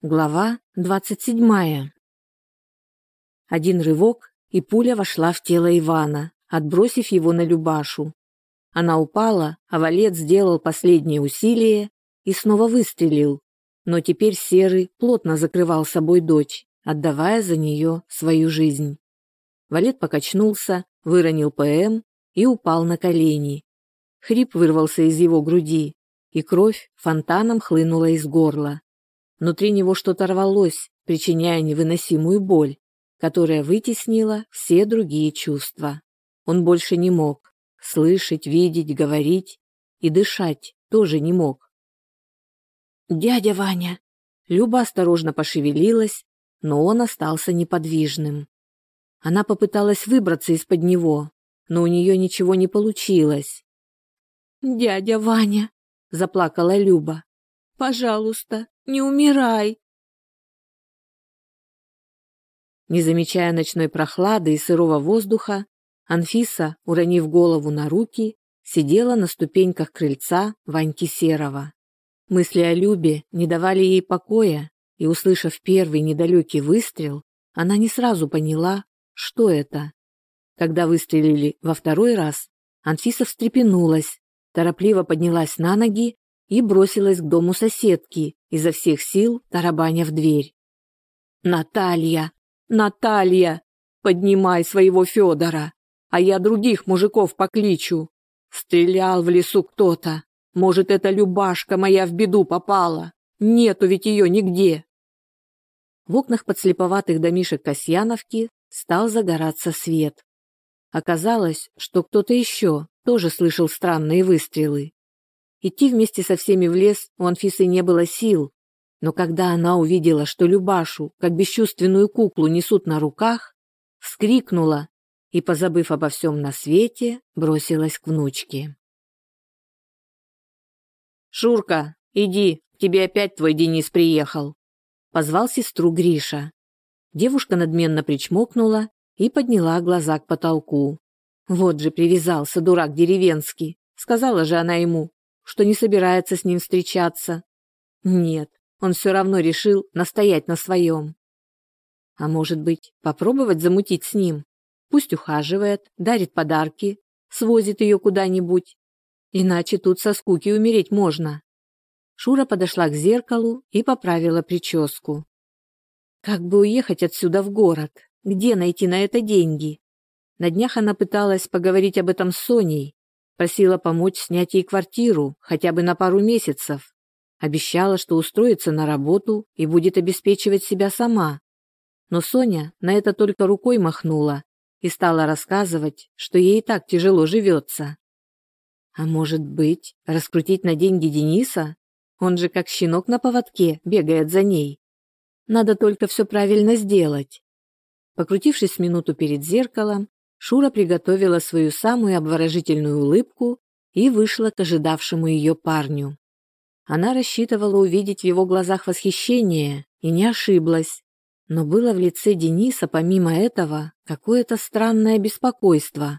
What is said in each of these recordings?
Глава 27. Один рывок, и пуля вошла в тело Ивана, отбросив его на Любашу. Она упала, а Валет сделал последнее усилие и снова выстрелил, но теперь Серый плотно закрывал собой дочь, отдавая за нее свою жизнь. Валет покачнулся, выронил ПМ и упал на колени. Хрип вырвался из его груди, и кровь фонтаном хлынула из горла. Внутри него что-то рвалось, причиняя невыносимую боль, которая вытеснила все другие чувства. Он больше не мог слышать, видеть, говорить и дышать тоже не мог. «Дядя Ваня!» Люба осторожно пошевелилась, но он остался неподвижным. Она попыталась выбраться из-под него, но у нее ничего не получилось. «Дядя Ваня!» – заплакала Люба. «Пожалуйста, не умирай!» Не замечая ночной прохлады и сырого воздуха, Анфиса, уронив голову на руки, сидела на ступеньках крыльца Ваньки Серого. Мысли о Любе не давали ей покоя, и, услышав первый недалекий выстрел, она не сразу поняла, что это. Когда выстрелили во второй раз, Анфиса встрепенулась, торопливо поднялась на ноги и бросилась к дому соседки, изо всех сил тарабаня в дверь. «Наталья! Наталья! Поднимай своего Федора, а я других мужиков покличу. Стрелял в лесу кто-то. Может, эта Любашка моя в беду попала. Нету ведь ее нигде». В окнах подслеповатых домишек Касьяновки стал загораться свет. Оказалось, что кто-то еще тоже слышал странные выстрелы. Идти вместе со всеми в лес у Анфисы не было сил, но когда она увидела, что Любашу, как бесчувственную куклу, несут на руках, вскрикнула и, позабыв обо всем на свете, бросилась к внучке. «Шурка, иди, к тебе опять твой Денис приехал», — позвал сестру Гриша. Девушка надменно причмокнула и подняла глаза к потолку. Вот же привязался дурак деревенский, сказала же она ему, что не собирается с ним встречаться. Нет, он все равно решил настоять на своем. А может быть, попробовать замутить с ним? Пусть ухаживает, дарит подарки, свозит ее куда-нибудь. Иначе тут со скуки умереть можно. Шура подошла к зеркалу и поправила прическу. Как бы уехать отсюда в город? Где найти на это деньги? На днях она пыталась поговорить об этом с Соней. Просила помочь снять ей квартиру хотя бы на пару месяцев. Обещала, что устроится на работу и будет обеспечивать себя сама. Но Соня на это только рукой махнула и стала рассказывать, что ей и так тяжело живется. А может быть, раскрутить на деньги Дениса? Он же как щенок на поводке бегает за ней. Надо только все правильно сделать. Покрутившись минуту перед зеркалом, Шура приготовила свою самую обворожительную улыбку и вышла к ожидавшему ее парню. Она рассчитывала увидеть в его глазах восхищение и не ошиблась, но было в лице Дениса помимо этого какое-то странное беспокойство.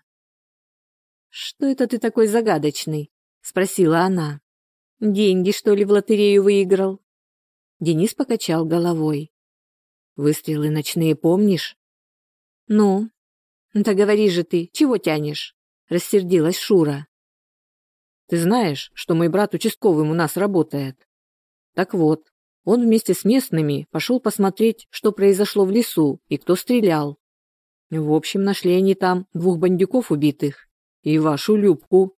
«Что это ты такой загадочный?» – спросила она. «Деньги, что ли, в лотерею выиграл?» Денис покачал головой. «Выстрелы ночные помнишь?» «Ну?» «Да говори же ты, чего тянешь?» – рассердилась Шура. «Ты знаешь, что мой брат участковым у нас работает? Так вот, он вместе с местными пошел посмотреть, что произошло в лесу и кто стрелял. В общем, нашли они там 2 бандюков убитых и вашу Любку».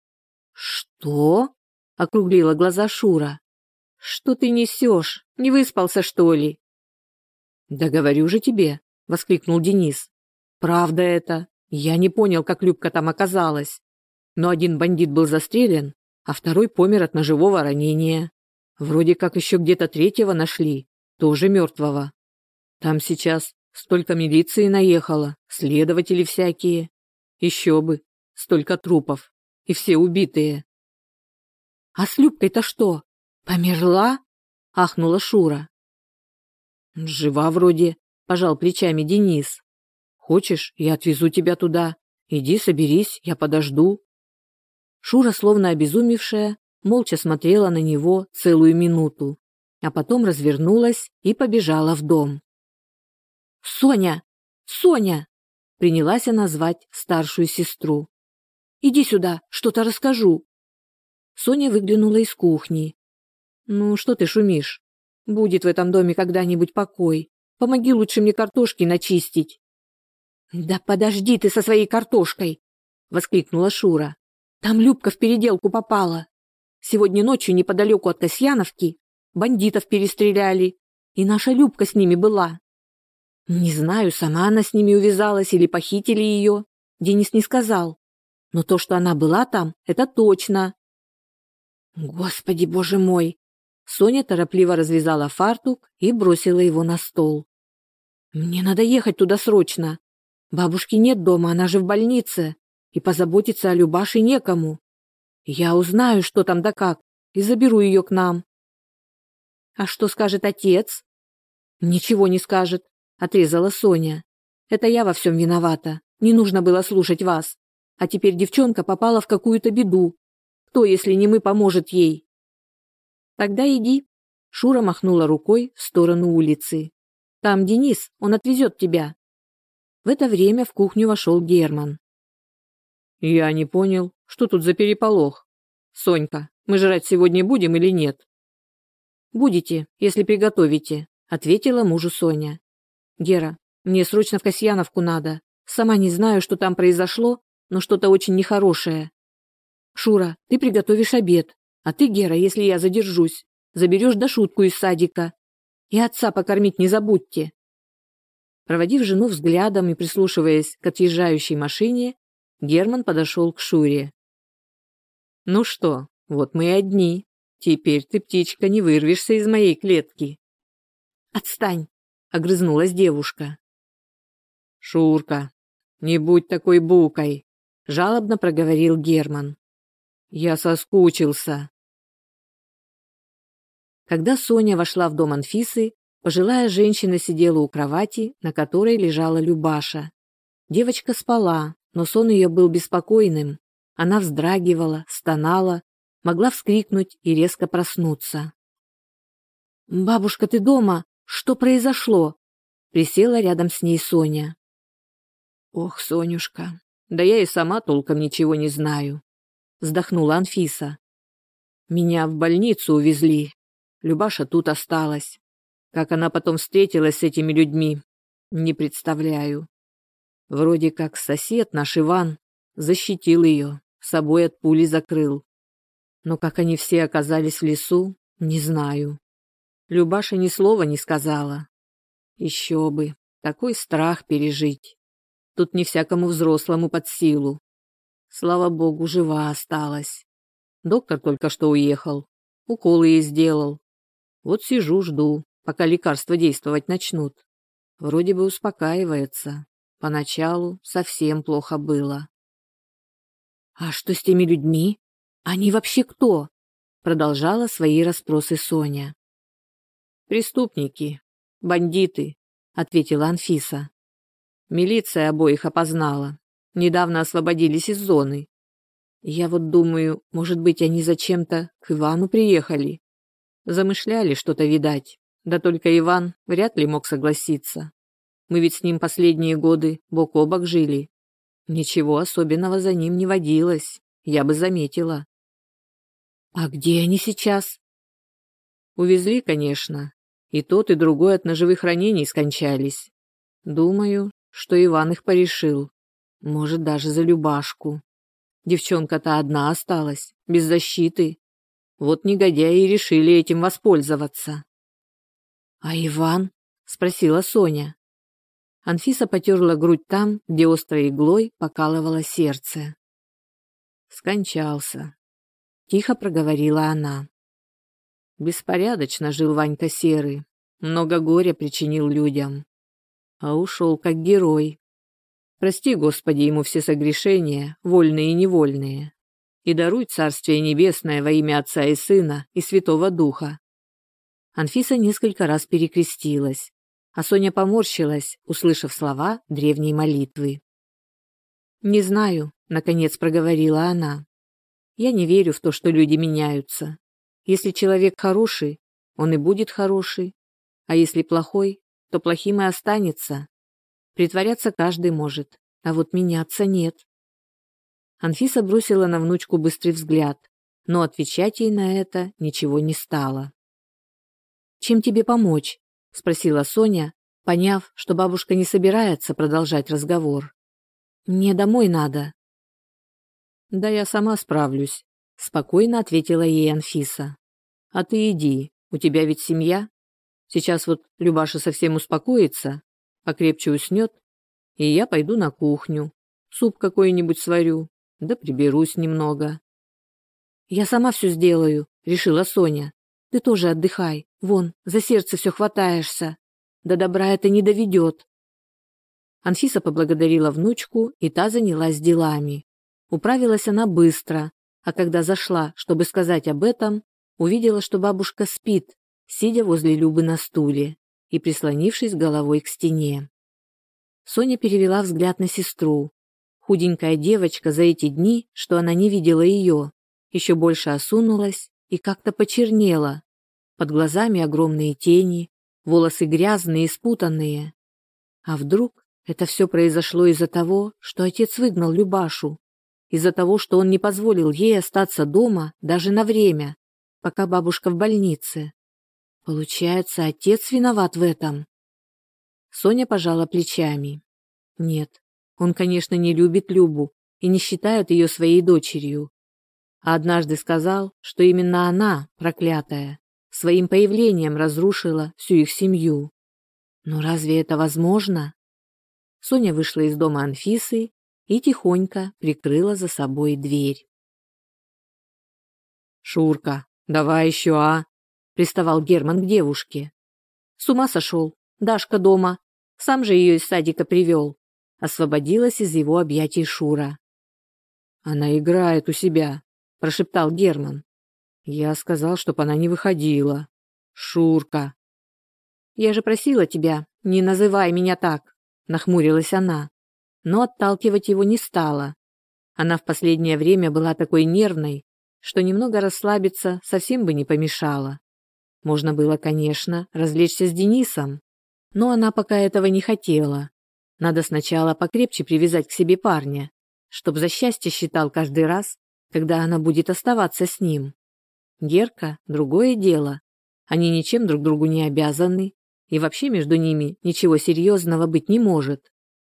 «Что?» – округлила глаза Шура. «Что ты несешь? Не выспался, что ли?» «Да говорю же тебе», – воскликнул Денис. «Правда это. Я не понял, как Любка там оказалась. Но один бандит был застрелен, а второй помер от ножевого ранения. Вроде как еще где-то 3-го нашли, тоже мертвого. Там сейчас столько милиции наехало, следователи всякие. Еще бы, столько трупов, и все убитые». «А с Любкой-то что, померла?» – ахнула Шура. «Жива вроде», – пожал плечами Денис. «Хочешь, я отвезу тебя туда? Иди, соберись, я подожду». Шура, словно обезумевшая, молча смотрела на него целую минуту. а потом развернулась и побежала в дом. «Соня! Соня!» – принялась она звать старшую сестру. «Иди сюда, что-то расскажу». Соня выглянула из кухни. «Ну, что ты шумишь? Будет в этом доме когда-нибудь покой. Помоги лучше мне картошки начистить». «Да подожди ты со своей картошкой!» – воскликнула Шура. «Там Любка в переделку попала. Сегодня ночью неподалеку от Касьяновки бандитов перестреляли, и наша Любка с ними была. Не знаю, сама она с ними увязалась или похитили ее, Денис не сказал. Но то, что она была там, это точно». «Господи, боже мой!» Соня торопливо развязала фартук и бросила его на стол. «Мне надо ехать туда срочно. Бабушки нет дома, она же в больнице, и позаботиться о Любаше некому. Я узнаю, что там да как, и заберу ее к нам». «А что скажет отец?» «Ничего не скажет», — отрезала Соня. «Это я во всем виновата, не нужно было слушать вас. А теперь девчонка попала в какую-то беду. Кто, если не мы, поможет ей?» «Тогда иди», — Шура махнула рукой в сторону улицы. «Там Денис, он отвезет тебя». В это время в кухню вошел Герман. «Я не понял, что тут за переполох? Сонька, мы жрать сегодня будем или нет?» «Будете, если приготовите», — ответила мужу Соня. «Гера, мне срочно в Касьяновку надо. Сама не знаю, что там произошло, но что-то очень нехорошее. Шура, ты приготовишь обед, а ты, Гера, если я задержусь, заберешь Дашутку из садика. И отца покормить не забудьте». Проводив жену взглядом и прислушиваясь к отъезжающей машине, Герман подошел к Шуре. «Ну что, вот мы и одни. Теперь ты, птичка, не вырвешься из моей клетки». «Отстань!» — огрызнулась девушка. «Шурка, не будь такой букой!» — жалобно проговорил Герман. «Я соскучился». Когда Соня вошла в дом Анфисы, пожилая женщина сидела у кровати, на которой лежала Любаша. Девочка спала, но сон ее был беспокойным. Она вздрагивала, стонала, могла вскрикнуть и резко проснуться. «Бабушка, ты дома? Что произошло?» Присела рядом с ней Соня. «Ох, Сонюшка, да я и сама толком ничего не знаю», вздохнула Анфиса. «Меня в больницу увезли. Любаша тут осталась. Как она потом встретилась с этими людьми, не представляю. Вроде как сосед наш Иван защитил ее, собой от пули закрыл. Но как они все оказались в лесу, не знаю. Любаша ни слова не сказала. Еще бы, такой страх пережить. Тут не всякому взрослому под силу. Слава богу, жива осталась. Доктор только что уехал, уколы ей сделал. Вот сижу, жду, пока лекарства действовать начнут. Вроде бы успокаивается. Поначалу совсем плохо было. «А что с теми людьми? Они вообще кто?» Продолжала свои расспросы Соня. «Преступники, бандиты», — ответила Анфиса. «Милиция обоих опознала. Недавно освободились из зоны. Я вот думаю, может быть, они зачем-то к Ивану приехали. Замышляли что-то, видать. Да только Иван вряд ли мог согласиться. Мы ведь с ним последние годы бок о бок жили. Ничего особенного за ним не водилось, я бы заметила». «А где они сейчас?» «Увезли, конечно. И тот, и другой от ножевых ранений скончались. Думаю, что Иван их порешил. Может, даже за Любашку. Девчонка-то одна осталась, без защиты. Вот негодяи и решили этим воспользоваться». «А Иван?» — спросила Соня. Анфиса потерла грудь там, где острой иглой покалывало сердце. «Скончался», — тихо проговорила она. «Беспорядочно жил Ванька Серый, много горя причинил людям, а ушел как герой. Прости, Господи, ему все согрешения, вольные и невольные, и даруй Царствие Небесное во имя Отца и Сына и Святого Духа». Анфиса несколько раз перекрестилась, а Соня поморщилась, услышав слова древней молитвы. «Не знаю», — наконец проговорила она. «Я не верю в то, что люди меняются. Если человек хороший, он и будет хороший. А если плохой, то плохим и останется. Притворяться каждый может, а вот меняться нет. Анфиса бросила на внучку быстрый взгляд, но отвечать ей на это ничего не стало. «Чем тебе помочь?» – спросила Соня, поняв, что бабушка не собирается продолжать разговор. «Мне домой надо». «Да я сама справлюсь», – спокойно ответила ей Анфиса. «А ты иди, у тебя ведь семья. Сейчас вот Любаша совсем успокоится, покрепче уснет, и я пойду на кухню, суп какой-нибудь сварю, да приберусь немного». «Я сама все сделаю», – решила Соня. «Ты тоже отдыхай, вон, за сердце все хватаешься. До добра это не доведет». Анфиса поблагодарила внучку, и та занялась делами. Управилась она быстро, а когда зашла, чтобы сказать об этом, увидела, что бабушка спит, сидя возле Любы на стуле и прислонившись головой к стене. Соня перевела взгляд на сестру. Худенькая девочка за эти дни, что она не видела ее, еще больше осунулась и как-то почернела. Под глазами огромные тени, волосы грязные и спутанные. А вдруг это все произошло из-за того, что отец выгнал Любашу? Из-за того, что он не позволил ей остаться дома даже на время, пока бабушка в больнице? Получается, отец виноват в этом? Соня пожала плечами. Нет, он, конечно, не любит Любу и не считает ее своей дочерью. А однажды сказал, что именно она, проклятая, своим появлением разрушила всю их семью. Но разве это возможно? Соня вышла из дома Анфисы и тихонько прикрыла за собой дверь. «Шурка, давай еще, а?» – приставал Герман к девушке. «С ума сошел. Дашка дома. Сам же ее из садика привел». Освободилась из его объятий Шура. «Она играет у себя», – прошептал Герман. «Я сказал, чтоб она не выходила. Шурка». «Я же просила тебя, не называй меня так», – нахмурилась она, но отталкивать его не стала. Она в последнее время была такой нервной, что немного расслабиться совсем бы не помешало. Можно было, конечно, развлечься с Денисом, но она пока этого не хотела. Надо сначала покрепче привязать к себе парня, чтоб за счастье считал каждый раз, когда она будет оставаться с ним. Герка – другое дело. Они ничем друг другу не обязаны, и вообще между ними ничего серьезного быть не может.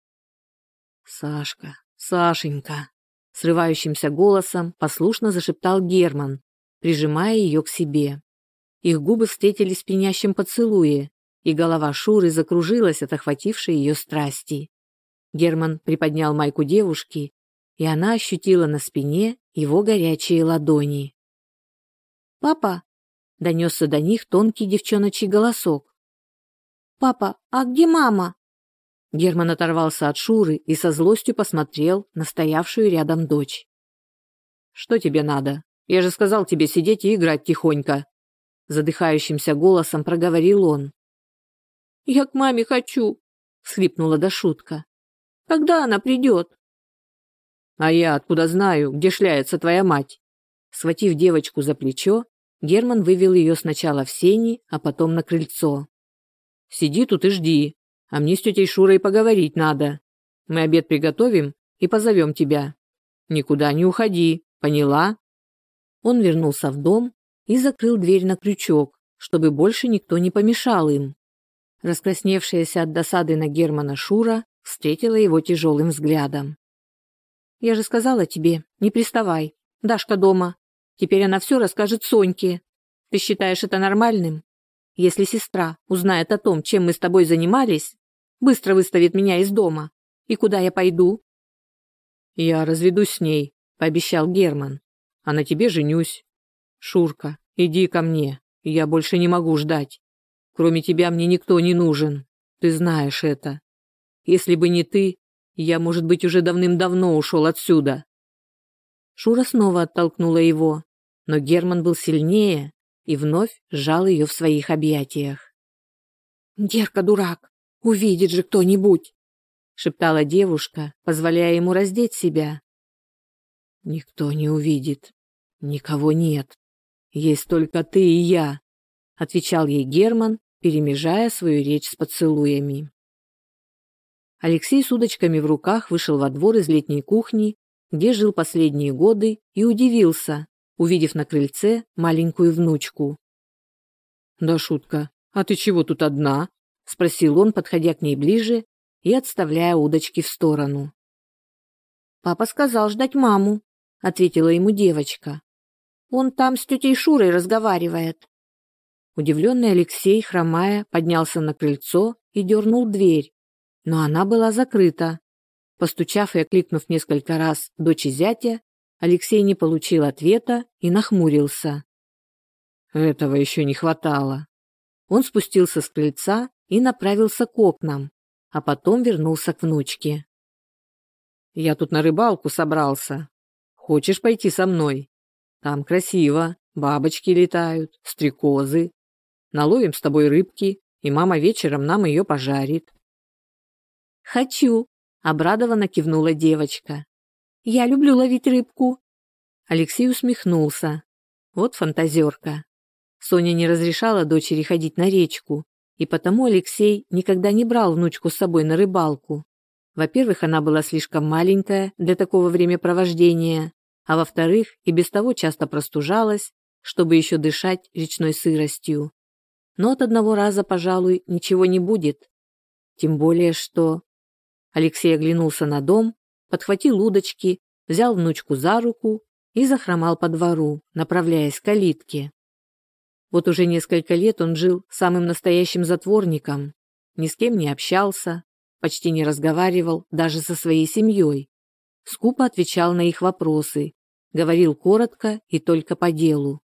«Сашка, Сашенька», – срывающимся голосом послушно зашептал Герман, прижимая ее к себе. Их губы встретились в пьянящем поцелуе, и голова Шуры закружилась от охватившей ее страсти. Герман приподнял майку девушки, и она ощутила на спине его горячие ладони. «Папа!» – донесся до них тонкий девчоночий голосок. «Папа, а где мама?» Герман оторвался от Шуры и со злостью посмотрел на стоявшую рядом дочь. «Что тебе надо? Я же сказал тебе сидеть и играть тихонько!» Задыхающимся голосом проговорил он. «Я к маме хочу!» – всхлипнула Дашутка. «Когда она придет?» «А я откуда знаю, где шляется твоя мать?» Схватив девочку за плечо, Герман вывел ее сначала в сени, а потом на крыльцо. «Сиди тут и жди, а мне с тетей Шурой поговорить надо. Мы обед приготовим и позовем тебя. Никуда не уходи, поняла?» Он вернулся в дом и закрыл дверь на крючок, чтобы больше никто не помешал им. Раскрасневшаяся от досады на Германа Шура встретила его тяжелым взглядом. «Я же сказала тебе, не приставай. Дашка дома. Теперь она все расскажет Соньке. Ты считаешь это нормальным? Если сестра узнает о том, чем мы с тобой занимались, быстро выставит меня из дома. И куда я пойду?» «Я разведусь с ней», – пообещал Герман. «А на тебе женюсь. Шурка, иди ко мне. Я больше не могу ждать. Кроме тебя мне никто не нужен. Ты знаешь это. Если бы не ты, я, может быть, уже давным-давно ушел отсюда». Шура снова оттолкнула его, но Герман был сильнее и вновь сжал ее в своих объятиях. «Герка дурак, увидит же кто-нибудь!» – шептала девушка, позволяя ему раздеть себя. «Никто не увидит. Никого нет. Есть только ты и я. отвечал ей Герман, перемежая свою речь с поцелуями. Алексей с удочками в руках вышел во двор из летней кухни, где жил последние годы, и удивился, увидев на крыльце маленькую внучку. «Дашутка, а ты чего тут одна?» – спросил он, подходя к ней ближе и отставляя удочки в сторону. «Папа сказал ждать маму», – ответила ему девочка. «Он там с тетей Шурой разговаривает». Удивленный Алексей, хромая, поднялся на крыльцо и дернул дверь, но она была закрыта. Постучав и окликнув несколько раз дочь и зятя, Алексей не получил ответа и нахмурился. Этого еще не хватало. Он спустился с крыльца и направился к окнам, а потом вернулся к внучке. «Я тут на рыбалку собрался. Хочешь пойти со мной? Там красиво, бабочки летают, стрекозы. Наловим с тобой рыбки, и мама вечером нам ее пожарит». «Хочу», — обрадованно кивнула девочка. «Я люблю ловить рыбку». Алексей усмехнулся. Вот фантазерка. Соня не разрешала дочери ходить на речку, и потому Алексей никогда не брал внучку с собой на рыбалку. Во-первых, она была слишком маленькая для такого времяпровождения, а во-вторых, и без того часто простужалась, чтобы еще дышать речной сыростью. Но от одного раза, пожалуй, ничего не будет. Тем более, что... Алексей оглянулся на дом, подхватил удочки, взял внучку за руку и захромал по двору, направляясь к калитке. Вот уже несколько лет он жил самым настоящим затворником, ни с кем не общался, почти не разговаривал даже со своей семьей. Скупо отвечал на их вопросы, говорил коротко и только по делу.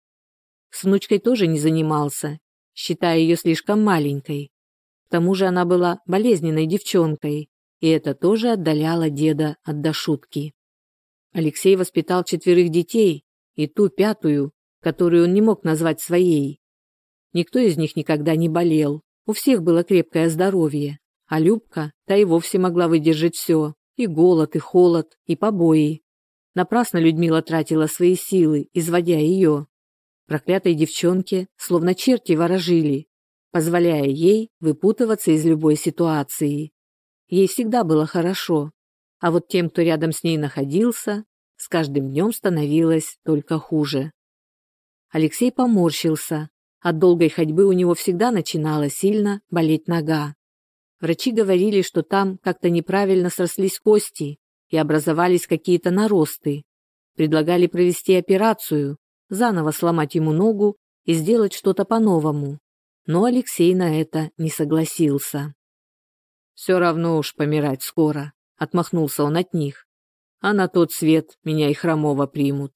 С внучкой тоже не занимался, считая ее слишком маленькой. К тому же она была болезненной девчонкой, и это тоже отдаляло деда от Дашутки. Алексей воспитал 4 детей, и ту 5-ю, которую он не мог назвать своей. Никто из них никогда не болел, у всех было крепкое здоровье, а Любка, та и вовсе могла выдержать все, и голод, и холод, и побои. Напрасно Людмила тратила свои силы, изводя ее. Проклятой девчонке словно черти ворожили, позволяя ей выпутываться из любой ситуации. Ей всегда было хорошо, а вот тем, кто рядом с ней находился, с каждым днем становилось только хуже. Алексей поморщился. От долгой ходьбы у него всегда начинала сильно болеть нога. Врачи говорили, что там как-то неправильно срослись кости и образовались какие-то наросты. Предлагали провести операцию, заново сломать ему ногу и сделать что-то по-новому. Но Алексей на это не согласился. «Все равно уж помирать скоро», — отмахнулся он от них. «А на тот свет меня и хромого примут».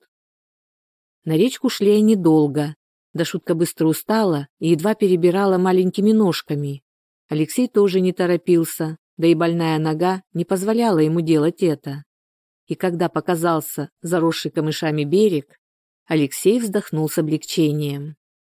На речку шли они долго. Дашутка быстро устала и едва перебирала маленькими ножками. Алексей тоже не торопился, да и больная нога не позволяла ему делать это. И когда показался заросший камышами берег, Алексей вздохнул с облегчением.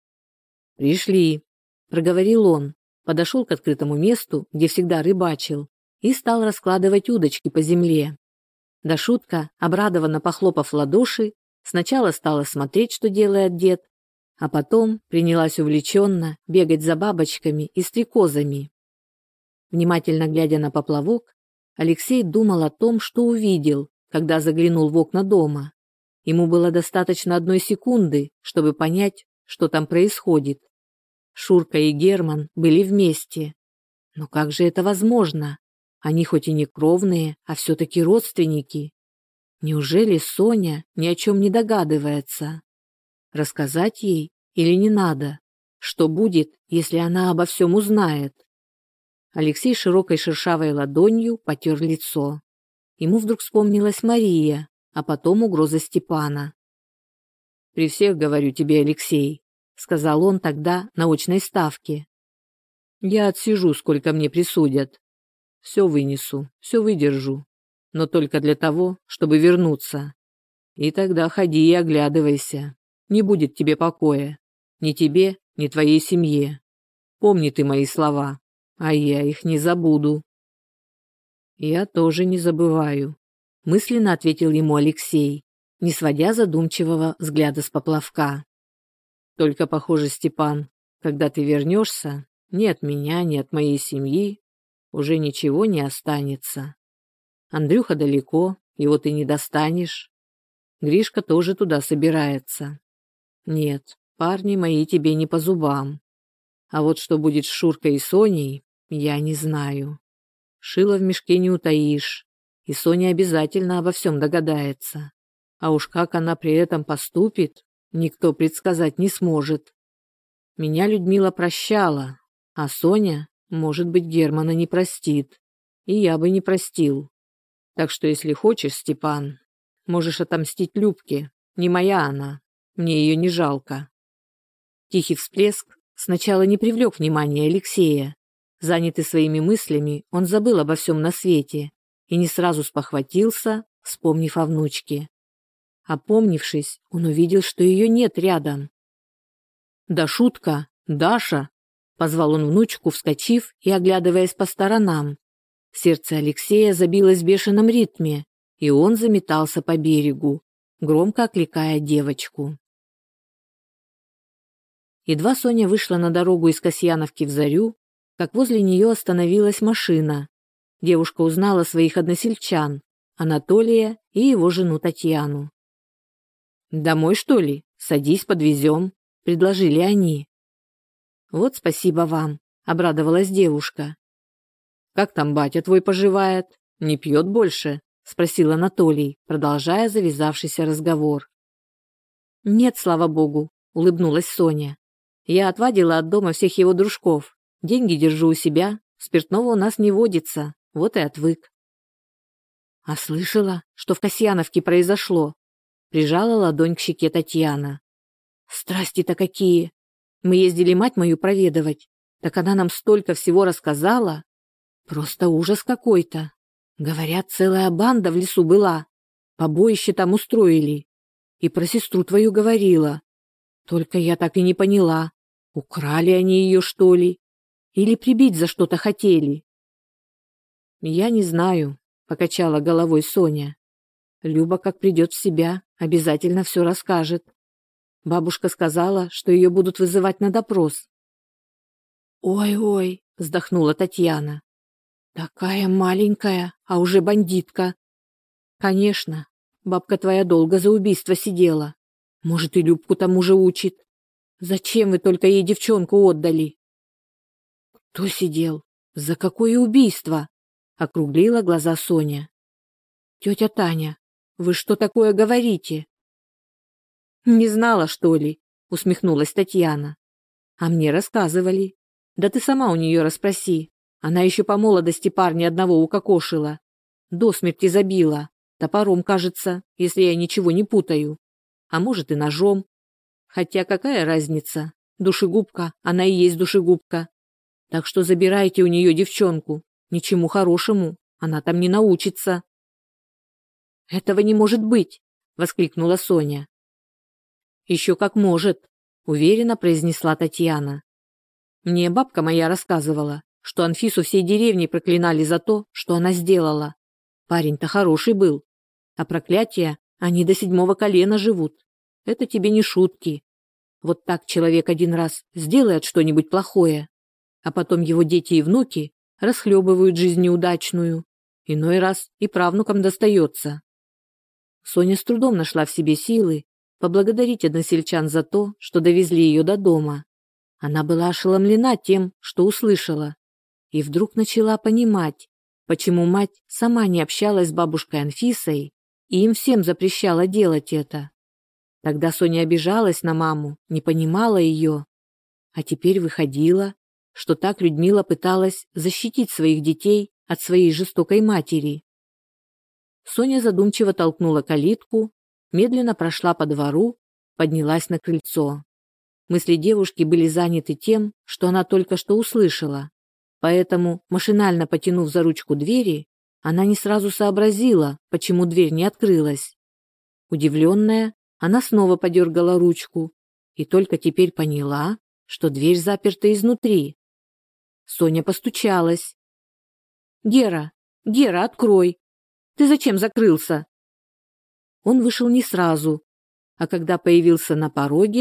«Пришли», — проговорил он, подошел к открытому месту, где всегда рыбачил, и стал раскладывать удочки по земле. Дашутка, обрадованно похлопав в ладоши, сначала стала смотреть, что делает дед, а потом принялась увлеченно бегать за бабочками и стрекозами. Внимательно глядя на поплавок, Алексей думал о том, что увидел, когда заглянул в окна дома. Ему было достаточно 1 секунды, чтобы понять, что там происходит. Шурка и Герман были вместе. Но как же это возможно? Они хоть и не кровные, а все-таки родственники. Неужели Соня ни о чем не догадывается? Рассказать ей или не надо? Что будет, если она обо всем узнает? Алексей широкой шершавой ладонью потер лицо. Ему вдруг вспомнилась Мария, а потом угроза Степана. «При всех говорю тебе, Алексей», — сказал он тогда на очной ставке. «Я отсижу, сколько мне присудят. Все вынесу, все выдержу, но только для того, чтобы вернуться. И тогда ходи и оглядывайся. Не будет тебе покоя. Ни тебе, ни твоей семье. Помни ты мои слова, а я их не забуду». «Я тоже не забываю», — мысленно ответил ему Алексей, не сводя задумчивого взгляда с поплавка. «Только, похоже, Степан когда ты вернешься, ни от меня, ни от моей семьи уже ничего не останется. Андрюха далеко, его ты не достанешь. Гришка тоже туда собирается. Нет, парни мои тебе не по зубам. А вот что будет с Шуркой и Соней, я не знаю. Шило в мешке не утаишь, и Соня обязательно обо всем догадается. А уж как она при этом поступит, никто предсказать не сможет. Меня Людмила прощала, а Соня, может быть, Германа не простит. И я бы не простил. Так что, если хочешь, Степан, можешь отомстить Любке. Не моя она, мне ее не жалко. Тихий всплеск сначала не привлек внимания Алексея. Занятый своими мыслями, он забыл обо всем на свете и не сразу спохватился, вспомнив о внучке. Опомнившись, он увидел, что ее нет рядом. «Да шутка! Даша!» — позвал он внучку, вскочив и оглядываясь по сторонам. Сердце Алексея забилось в бешеном ритме, и он заметался по берегу, громко окликая девочку. Едва Соня вышла на дорогу из Касьяновки в Зарю, как возле нее остановилась машина. Девушка узнала своих односельчан, Анатолия и его жену Татьяну. «Домой, что ли? Садись, подвезем», — предложили они. «Вот спасибо вам», — обрадовалась девушка. «Как там батя твой поживает? Не пьет больше?» — спросил Анатолий, продолжая завязавшийся разговор. «Нет, слава богу», — улыбнулась Соня. «Я отвадила от дома всех его дружков. Деньги держу у себя, спиртного у нас не водится, вот и отвык». «А слышала, что в Касьяновке произошло?» — прижала ладонь к щеке Татьяна. «Страсти-то какие! Мы ездили мать мою проведывать, так она нам столько всего рассказала. Просто ужас какой-то. Говорят, целая банда в лесу была. Побоище там устроили. И про сестру твою говорила. Только я так и не поняла, украли они ее, что ли? Или прибить за что-то хотели?» «Я не знаю», — покачала головой Соня. «Люба, как придет в себя, обязательно все расскажет. Бабушка сказала, что ее будут вызывать на допрос». «Ой-ой», — вздохнула Татьяна. «Такая маленькая, а уже бандитка». «Конечно, бабка твоя долго за убийство сидела. Может, и Любку тому же учит. Зачем вы только ей девчонку отдали?» «Кто сидел? За какое убийство?» — округлила глаза Соня. «Тетя Таня, вы что такое говорите?» «Не знала, что ли?» — усмехнулась Татьяна. «А мне рассказывали. Да ты сама у нее расспроси. Она еще по молодости парня одного укокошила. До смерти забила. Топором, кажется, если я ничего не путаю. А может и ножом. Хотя какая разница? Душегубка, она и есть душегубка. Так что забирайте у нее девчонку. Ничему хорошему она там не научится». «Этого не может быть!» — воскликнула Соня. «Еще как может», — уверенно произнесла Татьяна. «Мне бабка моя рассказывала, что Анфису всей деревней проклинали за то, что она сделала. Парень-то хороший был, а проклятия они до 7-го колена живут. Это тебе не шутки. Вот так человек один раз сделает что-нибудь плохое, а потом его дети и внуки расхлебывают жизнь неудачную. Иной раз и правнукам достается». Соня с трудом нашла в себе силы поблагодарить односельчан за то, что довезли ее до дома. Она была ошеломлена тем, что услышала, и вдруг начала понимать, почему мать сама не общалась с бабушкой Анфисой и им всем запрещала делать это. Тогда Соня обижалась на маму, не понимала ее, а теперь выходило, что так Людмила пыталась защитить своих детей от своей жестокой матери. Соня задумчиво толкнула калитку, медленно прошла по двору, поднялась на крыльцо. Мысли девушки были заняты тем, что она только что услышала, поэтому, машинально потянув за ручку двери, она не сразу сообразила, почему дверь не открылась. Удивленная, она снова подергала ручку и только теперь поняла, что дверь заперта изнутри. Соня постучалась. «Гера, Гера, открой! Ты зачем закрылся?» Он вышел не сразу, а когда появился на пороге,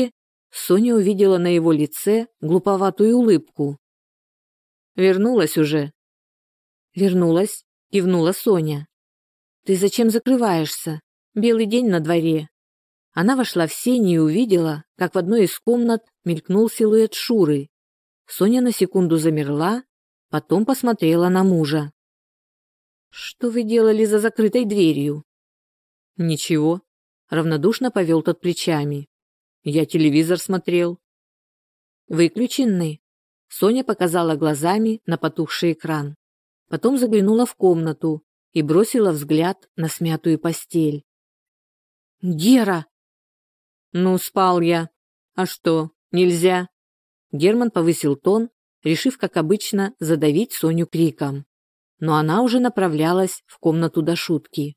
Соня увидела на его лице глуповатую улыбку. «Вернулась уже?» «Вернулась», – кивнула Соня. «Ты зачем закрываешься? Белый день на дворе». Она вошла в сени и увидела, как в одной из комнат мелькнул силуэт Шуры. Соня на секунду замерла, потом посмотрела на мужа. «Что вы делали за закрытой дверью?» «Ничего», – равнодушно повел тот плечами. «Я телевизор смотрел». «Выключенный?» Соня показала глазами на потухший экран. Потом заглянула в комнату и бросила взгляд на смятую постель. «Гера!» «Ну, спал я. А что, нельзя?» Герман повысил тон, решив, как обычно, задавить Соню криком. Но она уже направлялась в комнату до шутки.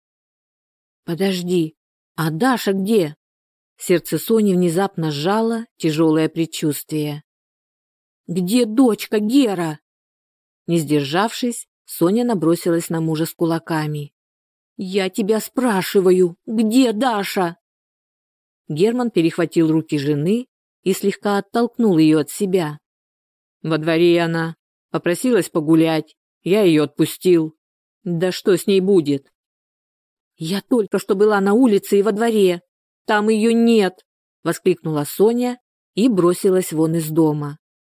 «Подожди, а Даша где?» Сердце Сони внезапно сжало тяжелое предчувствие. «Где дочка, Гера?» Не сдержавшись, Соня набросилась на мужа с кулаками. «Я тебя спрашиваю, где Даша?» Герман перехватил руки жены и слегка оттолкнул ее от себя. «Во дворе она. Попросилась погулять. Я ее отпустил. Да что с ней будет?» «Я только что была на улице и во дворе. Там ее нет!» – воскликнула Соня и бросилась вон из дома.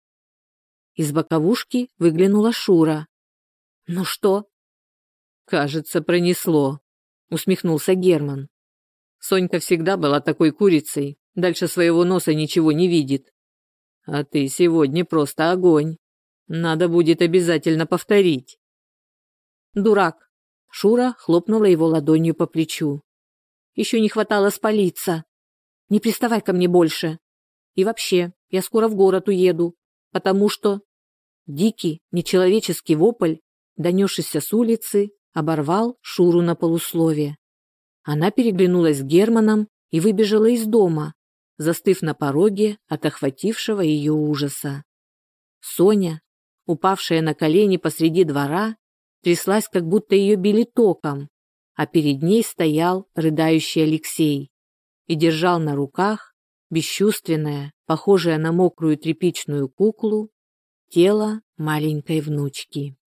Из боковушки выглянула Шура. «Ну что?» «Кажется, пронесло», – усмехнулся Герман. «Сонька всегда была такой курицей, дальше своего носа ничего не видит. А ты сегодня просто огонь. Надо будет обязательно повторить». «Дурак!» – Шура хлопнула его ладонью по плечу. «Еще не хватало спалиться. Не приставай ко мне больше. И вообще, я скоро в город уеду, потому что...» Дикий, нечеловеческий вопль, донесшийся с улицы, оборвал Шуру на полуслове. Она переглянулась с Германом и выбежала из дома, застыв на пороге от охватившего ее ужаса. Соня, упавшая на колени посреди двора, тряслась, как будто ее били током, а перед ней стоял рыдающий Алексей и держал на руках бесчувственное, похожее на мокрую тряпичную куклу, тело маленькой внучки.